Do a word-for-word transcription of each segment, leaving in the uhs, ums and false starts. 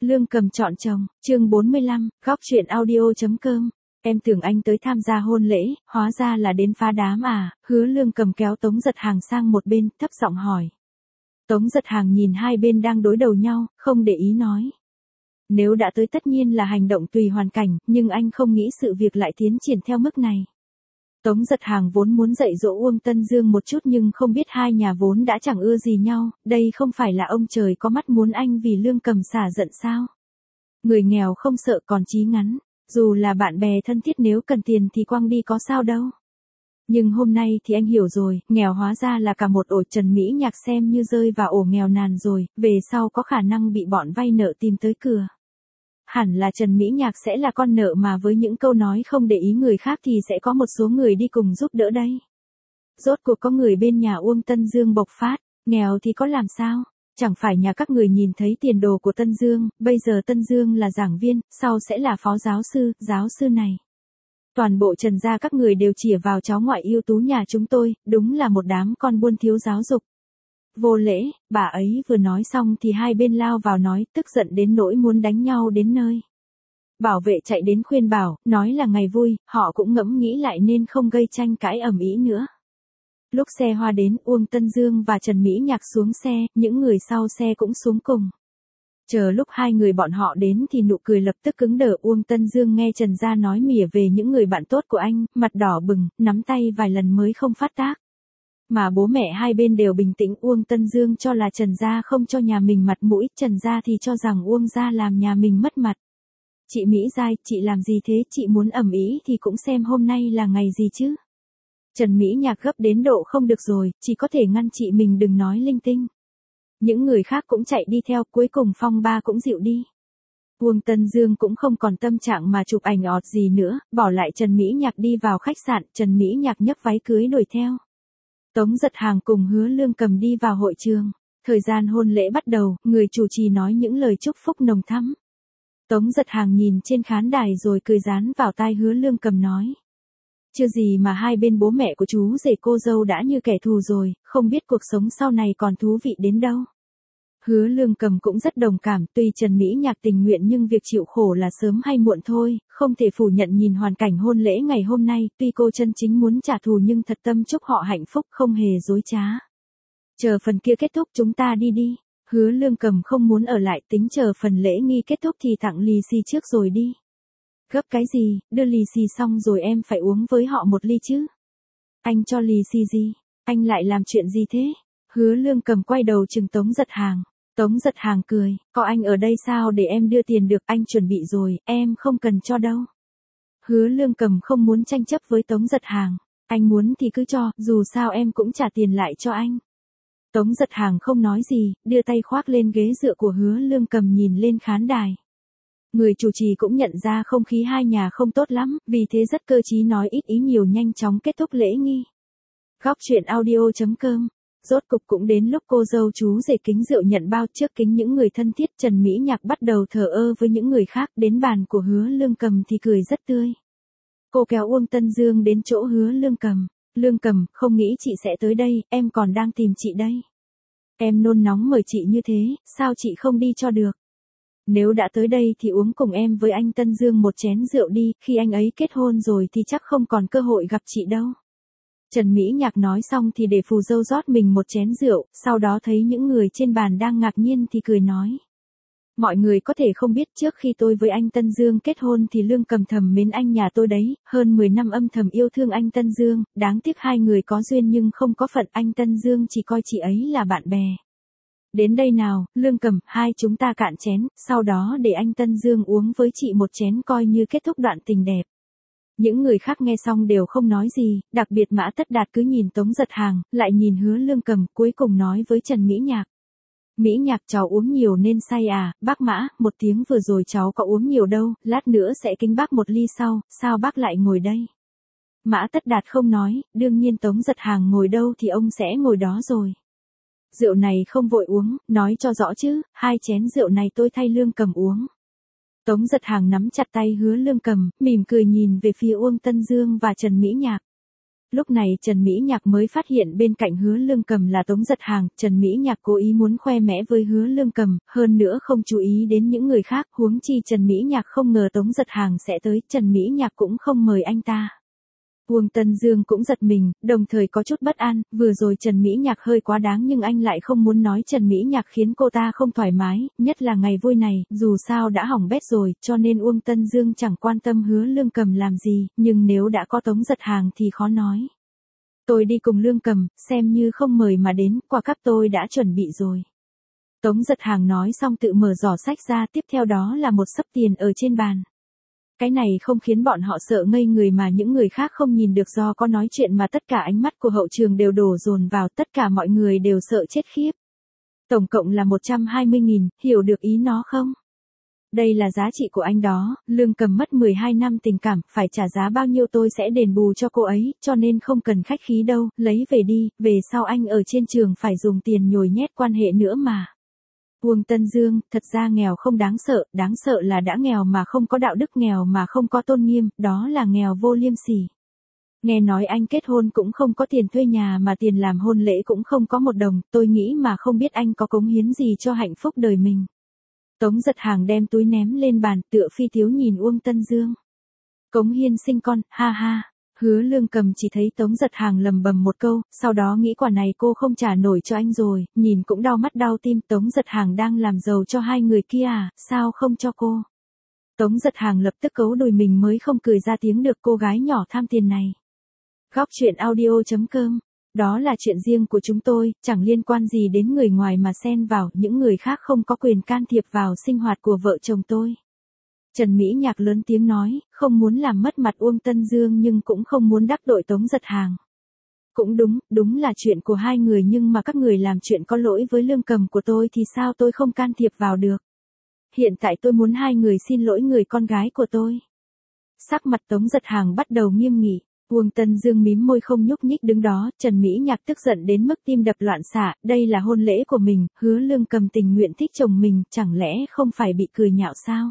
Lương Cầm chọn chồng, chương bốn mươi lăm, góc truyện audio.com. Em tưởng anh tới tham gia hôn lễ, hóa ra là đến phá đám à, Hứa Lương Cầm kéo Tống Giật Hàng sang một bên, thấp giọng hỏi. Tống Giật Hàng nhìn hai bên đang đối đầu nhau, không để ý nói. Nếu đã tới tất nhiên là hành động tùy hoàn cảnh, nhưng anh không nghĩ sự việc lại tiến triển theo mức này. Tống Giật Hàng vốn muốn dạy dỗ Uông Tân Dương một chút nhưng không biết hai nhà vốn đã chẳng ưa gì nhau, đây không phải là ông trời có mắt muốn anh vì Lương Cầm xả giận sao? Người nghèo không sợ còn chí ngắn, dù là bạn bè thân thiết nếu cần tiền thì quăng đi có sao đâu. Nhưng hôm nay thì anh hiểu rồi, nghèo hóa ra là cả một ổ. Trần Mỹ Nhạc xem như rơi vào ổ nghèo nàn rồi, về sau có khả năng bị bọn vay nợ tìm tới cửa. Hẳn là Trần Mỹ Nhạc sẽ là con nợ mà với những câu nói không để ý người khác thì sẽ có một số người đi cùng giúp đỡ đây. Rốt cuộc có người bên nhà Uông Tân Dương bộc phát, nghèo thì có làm sao? Chẳng phải nhà các người nhìn thấy tiền đồ của Tân Dương, bây giờ Tân Dương là giảng viên, sau sẽ là phó giáo sư, giáo sư này. Toàn bộ Trần gia các người đều chĩa vào cháu ngoại ưu tú nhà chúng tôi, đúng là một đám con buôn thiếu giáo dục. Vô lễ, bà ấy vừa nói xong thì hai bên lao vào nói, tức giận đến nỗi muốn đánh nhau đến nơi. Bảo vệ chạy đến khuyên bảo, nói là ngày vui, họ cũng ngẫm nghĩ lại nên không gây tranh cãi ầm ĩ nữa. Lúc xe hoa đến, Uông Tân Dương và Trần Mỹ Nhạc xuống xe, những người sau xe cũng xuống cùng. Chờ lúc hai người bọn họ đến thì nụ cười lập tức cứng đờ. Uông Tân Dương nghe Trần gia nói mỉa về những người bạn tốt của anh, mặt đỏ bừng, nắm tay vài lần mới không phát tác. Mà bố mẹ hai bên đều bình tĩnh, Uông Tân Dương cho là Trần gia không cho nhà mình mặt mũi, Trần gia thì cho rằng Uông gia làm nhà mình mất mặt. Chị Mỹ Giai, chị làm gì thế, chị muốn ầm ĩ thì cũng xem hôm nay là ngày gì chứ. Trần Mỹ Nhạc gấp đến độ không được rồi, chỉ có thể ngăn chị mình đừng nói linh tinh. Những người khác cũng chạy đi theo, cuối cùng phong ba cũng dịu đi. Uông Tân Dương cũng không còn tâm trạng mà chụp ảnh ọt gì nữa, bỏ lại Trần Mỹ Nhạc đi vào khách sạn, Trần Mỹ Nhạc nhấc váy cưới đuổi theo. Tống Giật Hàng cùng Hứa Lương Cầm đi vào hội trường. Thời gian hôn lễ bắt đầu, người chủ trì nói những lời chúc phúc nồng thắm. Tống Giật Hàng nhìn trên khán đài rồi cười dán vào tai Hứa Lương Cầm nói. Chưa gì mà hai bên bố mẹ của chú rể cô dâu đã như kẻ thù rồi, không biết cuộc sống sau này còn thú vị đến đâu. Hứa Lương Cầm cũng rất đồng cảm, tuy Trần Mỹ Nhạc tình nguyện nhưng việc chịu khổ là sớm hay muộn thôi, không thể phủ nhận nhìn hoàn cảnh hôn lễ ngày hôm nay, tuy cô chân chính muốn trả thù nhưng thật tâm chúc họ hạnh phúc không hề dối trá. Chờ phần kia kết thúc chúng ta đi đi. Hứa Lương Cầm không muốn ở lại, tính chờ phần lễ nghi kết thúc thì tặng lì xì trước rồi đi. Gấp cái gì, đưa lì xì xong rồi em phải uống với họ một ly chứ. Anh cho lì xì gì? Anh lại làm chuyện gì thế? Hứa Lương Cầm quay đầu trừng Tống Giật Hàng. Tống Giật Hàng cười, có anh ở đây sao để em đưa tiền được, anh chuẩn bị rồi, em không cần cho đâu. Hứa Lương Cầm không muốn tranh chấp với Tống Giật Hàng, anh muốn thì cứ cho, dù sao em cũng trả tiền lại cho anh. Tống Giật Hàng không nói gì, đưa tay khoác lên ghế dựa của Hứa Lương Cầm nhìn lên khán đài. Người chủ trì cũng nhận ra không khí hai nhà không tốt lắm, vì thế rất cơ trí nói ít ý nhiều nhanh chóng kết thúc lễ nghi. Góc truyện audio.com. Rốt cục cũng đến lúc cô dâu chú rể kính rượu nhận bao, trước kính những người thân thiết. Trần Mỹ Nhạc bắt đầu thờ ơ với những người khác, đến bàn của Hứa Lương Cầm thì cười rất tươi. Cô kéo Uông Tân Dương đến chỗ Hứa Lương Cầm. Lương Cầm, không nghĩ chị sẽ tới đây, em còn đang tìm chị đây. Em nôn nóng mời chị như thế, sao chị không đi cho được. Nếu đã tới đây thì uống cùng em với anh Tân Dương một chén rượu đi, khi anh ấy kết hôn rồi thì chắc không còn cơ hội gặp chị đâu. Trần Mỹ Nhạc nói xong thì để phù dâu rót mình một chén rượu, sau đó thấy những người trên bàn đang ngạc nhiên thì cười nói. Mọi người có thể không biết trước khi tôi với anh Tân Dương kết hôn thì Lương Cầm thầm mến anh nhà tôi đấy, hơn mười năm âm thầm yêu thương anh Tân Dương, đáng tiếc hai người có duyên nhưng không có phận, anh Tân Dương chỉ coi chị ấy là bạn bè. Đến đây nào, Lương Cầm, hai chúng ta cạn chén, sau đó để anh Tân Dương uống với chị một chén coi như kết thúc đoạn tình đẹp. Những người khác nghe xong đều không nói gì, đặc biệt Mã Tất Đạt cứ nhìn Tống Giật Hàng, lại nhìn Hứa Lương Cầm, cuối cùng nói với Trần Mỹ Nhạc. Mỹ Nhạc, cháu uống nhiều nên say à, bác Mã, một tiếng vừa rồi cháu có uống nhiều đâu, lát nữa sẽ kính bác một ly sau, sao bác lại ngồi đây? Mã Tất Đạt không nói, đương nhiên Tống Giật Hàng ngồi đâu thì ông sẽ ngồi đó rồi. Rượu này không vội uống, nói cho rõ chứ, hai chén rượu này tôi thay Lương Cầm uống. Tống Giật Hàng nắm chặt tay Hứa Lương Cầm, mỉm cười nhìn về phía Uông Tân Dương và Trần Mỹ Nhạc. Lúc này Trần Mỹ Nhạc mới phát hiện bên cạnh Hứa Lương Cầm là Tống Giật Hàng, Trần Mỹ Nhạc cố ý muốn khoe mẽ với Hứa Lương Cầm, hơn nữa không chú ý đến những người khác, huống chi Trần Mỹ Nhạc không ngờ Tống Giật Hàng sẽ tới, Trần Mỹ Nhạc cũng không mời anh ta. Uông Tân Dương cũng giật mình, đồng thời có chút bất an, vừa rồi Trần Mỹ Nhạc hơi quá đáng nhưng anh lại không muốn nói Trần Mỹ Nhạc khiến cô ta không thoải mái, nhất là ngày vui này, dù sao đã hỏng bét rồi, cho nên Uông Tân Dương chẳng quan tâm Hứa Lương Cầm làm gì, nhưng nếu đã có Tống Giật Hàng thì khó nói. Tôi đi cùng Lương Cầm, xem như không mời mà đến, quà cáp tôi đã chuẩn bị rồi. Tống Giật Hàng nói xong tự mở giỏ sách ra, tiếp theo đó là một xấp tiền ở trên bàn. Cái này không khiến bọn họ sợ ngây người mà những người khác không nhìn được do có nói chuyện mà tất cả ánh mắt của hậu trường đều đổ dồn vào, tất cả mọi người đều sợ chết khiếp. Tổng cộng là một trăm hai mươi nghìn, hiểu được ý nó không? Đây là giá trị của anh đó, Lương Cầm mất mười hai năm tình cảm, phải trả giá bao nhiêu tôi sẽ đền bù cho cô ấy, cho nên không cần khách khí đâu, lấy về đi, về sau anh ở trên trường phải dùng tiền nhồi nhét quan hệ nữa mà. Uông Tân Dương, thật ra nghèo không đáng sợ, đáng sợ là đã nghèo mà không có đạo đức, nghèo mà không có tôn nghiêm, đó là nghèo vô liêm sỉ. Nghe nói anh kết hôn cũng không có tiền thuê nhà mà tiền làm hôn lễ cũng không có một đồng, tôi nghĩ mà không biết anh có cống hiến gì cho hạnh phúc đời mình. Tống Giật Hàng đem túi ném lên bàn, tựa phi tiếu nhìn Uông Tân Dương. Cống hiến sinh con, ha ha. Hứa Lương Cầm chỉ thấy Tống Giật Hàng lầm bầm một câu, sau đó nghĩ quả này cô không trả nổi cho anh rồi, nhìn cũng đau mắt đau tim, Tống Giật Hàng đang làm giàu cho hai người kia à, sao không cho cô? Tống Giật Hàng lập tức cấu đùi mình mới không cười ra tiếng được, cô gái nhỏ tham tiền này. Góc truyện audio chấm com, đó là chuyện riêng của chúng tôi, chẳng liên quan gì đến người ngoài mà xen vào, những người khác không có quyền can thiệp vào sinh hoạt của vợ chồng tôi. Trần Mỹ Nhạc lớn tiếng nói, không muốn làm mất mặt Uông Tân Dương nhưng cũng không muốn đắc tội Tống Giật Hàng. Cũng đúng, đúng là chuyện của hai người nhưng mà các người làm chuyện có lỗi với Lương Cầm của tôi thì sao tôi không can thiệp vào được. Hiện tại tôi muốn hai người xin lỗi người con gái của tôi. Sắc mặt Tống Giật Hàng bắt đầu nghiêm nghị, Uông Tân Dương mím môi không nhúc nhích đứng đó, Trần Mỹ Nhạc tức giận đến mức tim đập loạn xạ, đây là hôn lễ của mình, Hứa Lương Cầm tình nguyện thích chồng mình, chẳng lẽ không phải bị cười nhạo sao?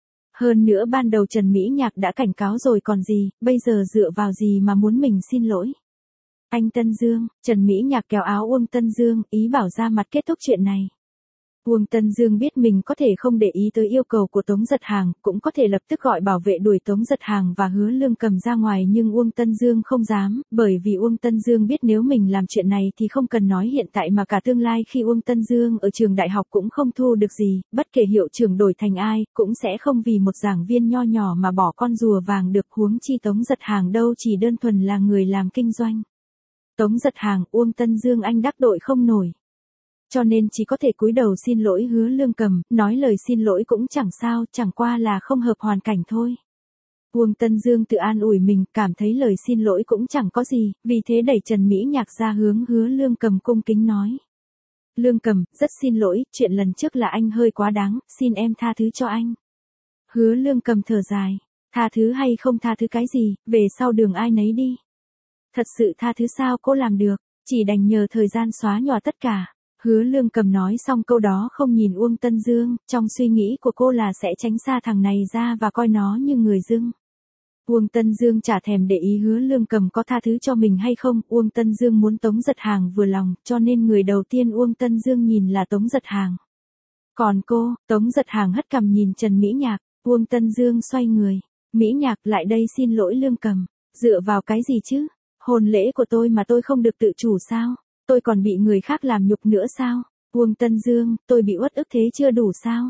Hơn nữa ban đầu Trần Mỹ Nhạc đã cảnh cáo rồi còn gì, bây giờ dựa vào gì mà muốn mình xin lỗi. Anh Tân Dương, Trần Mỹ Nhạc kéo áo Uông Tân Dương, ý bảo ra mặt kết thúc chuyện này. Uông Tân Dương biết mình có thể không để ý tới yêu cầu của Tống Giật Hàng, cũng có thể lập tức gọi bảo vệ đuổi Tống Giật Hàng và Hứa Lương Cầm ra ngoài nhưng Uông Tân Dương không dám, bởi vì Uông Tân Dương biết nếu mình làm chuyện này thì không cần nói hiện tại mà cả tương lai khi Uông Tân Dương ở trường đại học cũng không thu được gì, bất kể hiệu trưởng đổi thành ai, cũng sẽ không vì một giảng viên nho nhỏ mà bỏ con rùa vàng được, huống chi Tống Giật Hàng đâu chỉ đơn thuần là người làm kinh doanh. Tống Giật Hàng, Uông Tân Dương anh đắc tội không nổi. Cho nên chỉ có thể cúi đầu xin lỗi Hứa Lương Cầm, nói lời xin lỗi cũng chẳng sao, chẳng qua là không hợp hoàn cảnh thôi. Uông Tân Dương tự an ủi mình, cảm thấy lời xin lỗi cũng chẳng có gì, vì thế đẩy Trần Mỹ Nhạc ra hướng Hứa Lương Cầm cung kính nói. Lương Cầm, rất xin lỗi, chuyện lần trước là anh hơi quá đáng, xin em tha thứ cho anh. Hứa Lương Cầm thở dài, tha thứ hay không tha thứ cái gì, về sau đường ai nấy đi. Thật sự tha thứ sao cô làm được, chỉ đành nhờ thời gian xóa nhòa tất cả. Hứa Lương Cầm nói xong câu đó không nhìn Uông Tân Dương, trong suy nghĩ của cô là sẽ tránh xa thằng này ra và coi nó như người dưng. Uông Tân Dương chả thèm để ý Hứa Lương Cầm có tha thứ cho mình hay không, Uông Tân Dương muốn Tống Giật Hàng vừa lòng, cho nên người đầu tiên Uông Tân Dương nhìn là Tống Giật Hàng. Còn cô, Tống Giật Hàng hất cằm nhìn Trần Mỹ Nhạc, Uông Tân Dương xoay người, Mỹ Nhạc lại đây xin lỗi Lương Cầm, dựa vào cái gì chứ, hôn lễ của tôi mà tôi không được tự chủ sao? Tôi còn bị người khác làm nhục nữa sao? Uông Tân Dương, tôi bị uất ức thế chưa đủ sao?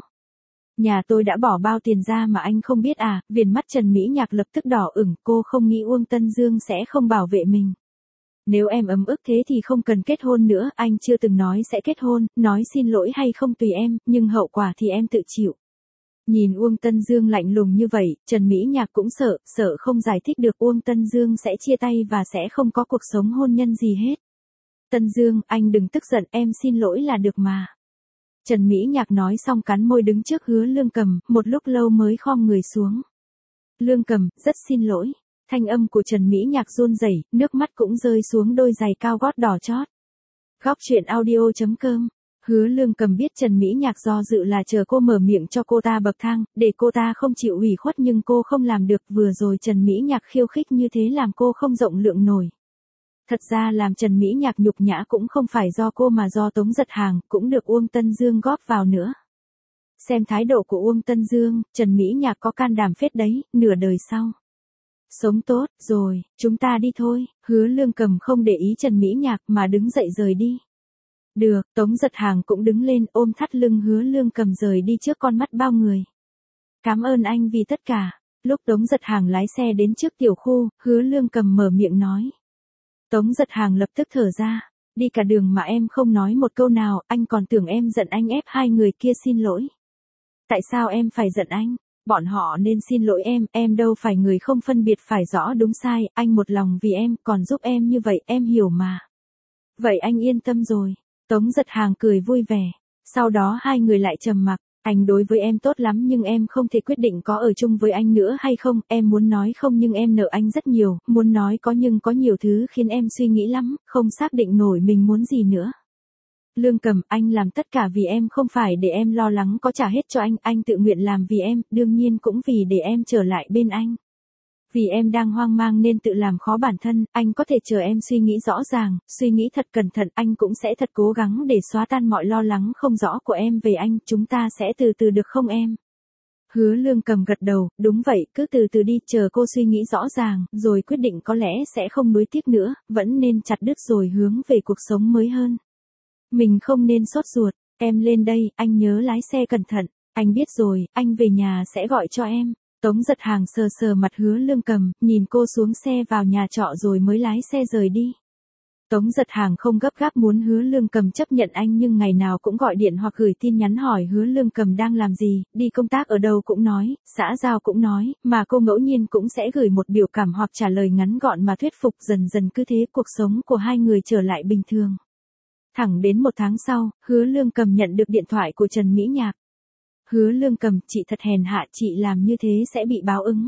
Nhà tôi đã bỏ bao tiền ra mà anh không biết à? Viền mắt Trần Mỹ Nhạc lập tức đỏ ửng, cô không nghĩ Uông Tân Dương sẽ không bảo vệ mình. Nếu em ấm ức thế thì không cần kết hôn nữa, anh chưa từng nói sẽ kết hôn, nói xin lỗi hay không tùy em, nhưng hậu quả thì em tự chịu. Nhìn Uông Tân Dương lạnh lùng như vậy, Trần Mỹ Nhạc cũng sợ, sợ không giải thích được Uông Tân Dương sẽ chia tay và sẽ không có cuộc sống hôn nhân gì hết. Tân Dương, anh đừng tức giận, em xin lỗi là được mà. Trần Mỹ Nhạc nói xong cắn môi đứng trước Hứa Lương Cầm, một lúc lâu mới khom người xuống. Lương Cầm, rất xin lỗi. Thanh âm của Trần Mỹ Nhạc run rẩy, nước mắt cũng rơi xuống đôi giày cao gót đỏ chót. Góc truyện audio chấm com. Hứa Lương Cầm biết Trần Mỹ Nhạc do dự là chờ cô mở miệng cho cô ta bậc thang, để cô ta không chịu ủy khuất nhưng cô không làm được, vừa rồi Trần Mỹ Nhạc khiêu khích như thế làm cô không rộng lượng nổi. Thật ra làm Trần Mỹ Nhạc nhục nhã cũng không phải do cô mà do Tống Giật Hàng, cũng được Uông Tân Dương góp vào nữa. Xem thái độ của Uông Tân Dương, Trần Mỹ Nhạc có can đảm phết đấy, nửa đời sau. Sống tốt, rồi, chúng ta đi thôi, Hứa Lương Cầm không để ý Trần Mỹ Nhạc mà đứng dậy rời đi. Được, Tống Giật Hàng cũng đứng lên ôm thắt lưng Hứa Lương Cầm rời đi trước con mắt bao người. Cảm ơn anh vì tất cả. Lúc Tống Giật Hàng lái xe đến trước tiểu khu, Hứa Lương Cầm mở miệng nói. Tống Giật Hàng lập tức thở ra. Đi cả đường mà em không nói một câu nào, anh còn tưởng em giận anh ép hai người kia xin lỗi. Tại sao em phải giận anh? Bọn họ nên xin lỗi em, em đâu phải người không phân biệt phải rõ đúng sai, anh một lòng vì em, còn giúp em như vậy, em hiểu mà. Vậy anh yên tâm rồi. Tống Giật Hàng cười vui vẻ. Sau đó hai người lại trầm mặc. Anh đối với em tốt lắm nhưng em không thể quyết định có ở chung với anh nữa hay không, em muốn nói không nhưng em nợ anh rất nhiều, muốn nói có nhưng có nhiều thứ khiến em suy nghĩ lắm, không xác định nổi mình muốn gì nữa. Lương Cầm, anh làm tất cả vì em không phải để em lo lắng có trả hết cho anh, anh tự nguyện làm vì em, đương nhiên cũng vì để em trở lại bên anh. Vì em đang hoang mang nên tự làm khó bản thân, anh có thể chờ em suy nghĩ rõ ràng, suy nghĩ thật cẩn thận, anh cũng sẽ thật cố gắng để xóa tan mọi lo lắng không rõ của em về anh, chúng ta sẽ từ từ được không em? Hứa Lương Cầm gật đầu, đúng vậy, cứ từ từ đi, chờ cô suy nghĩ rõ ràng, rồi quyết định có lẽ sẽ không nuối tiếc nữa, vẫn nên chặt đứt rồi hướng về cuộc sống mới hơn. Mình không nên sốt ruột, em lên đây, anh nhớ lái xe cẩn thận, anh biết rồi, anh về nhà sẽ gọi cho em. Tống Giật Hàng sờ sờ mặt Hứa Lương Cầm, nhìn cô xuống xe vào nhà trọ rồi mới lái xe rời đi. Tống Giật Hàng không gấp gáp muốn Hứa Lương Cầm chấp nhận anh nhưng ngày nào cũng gọi điện hoặc gửi tin nhắn hỏi Hứa Lương Cầm đang làm gì, đi công tác ở đâu cũng nói, xã giao cũng nói, mà cô ngẫu nhiên cũng sẽ gửi một biểu cảm hoặc trả lời ngắn gọn mà thuyết phục, dần dần cứ thế cuộc sống của hai người trở lại bình thường. Thẳng đến một tháng sau, Hứa Lương Cầm nhận được điện thoại của Trần Mỹ Nhạc. Hứa Lương Cầm, chị thật hèn hạ, chị làm như thế sẽ bị báo ứng.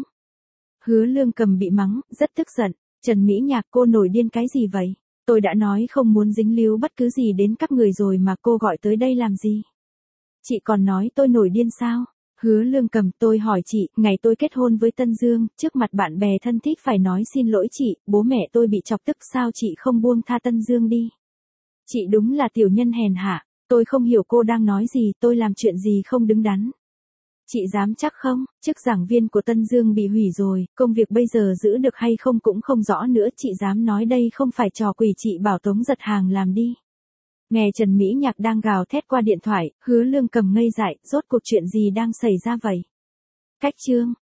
Hứa Lương Cầm bị mắng, rất tức giận. Trần Mỹ Nhạc, cô nổi điên cái gì vậy? Tôi đã nói không muốn dính líu bất cứ gì đến các người rồi mà cô gọi tới đây làm gì? Chị còn nói tôi nổi điên sao? Hứa Lương Cầm, tôi hỏi chị, ngày tôi kết hôn với Tân Dương, trước mặt bạn bè thân thích phải nói xin lỗi chị, bố mẹ tôi bị chọc tức sao chị không buông tha Tân Dương đi? Chị đúng là tiểu nhân hèn hạ. Tôi không hiểu cô đang nói gì, tôi làm chuyện gì không đứng đắn. Chị dám chắc không, chức giảng viên của Tân Dương bị hủy rồi, công việc bây giờ giữ được hay không cũng không rõ nữa, chị dám nói đây không phải trò quỷ, chị bảo Tống Giật Hàng làm đi. Nghe Trần Mỹ Nhạc đang gào thét qua điện thoại, Hứa Lương Cầm ngây dại, rốt cuộc chuyện gì đang xảy ra vậy? Cách chương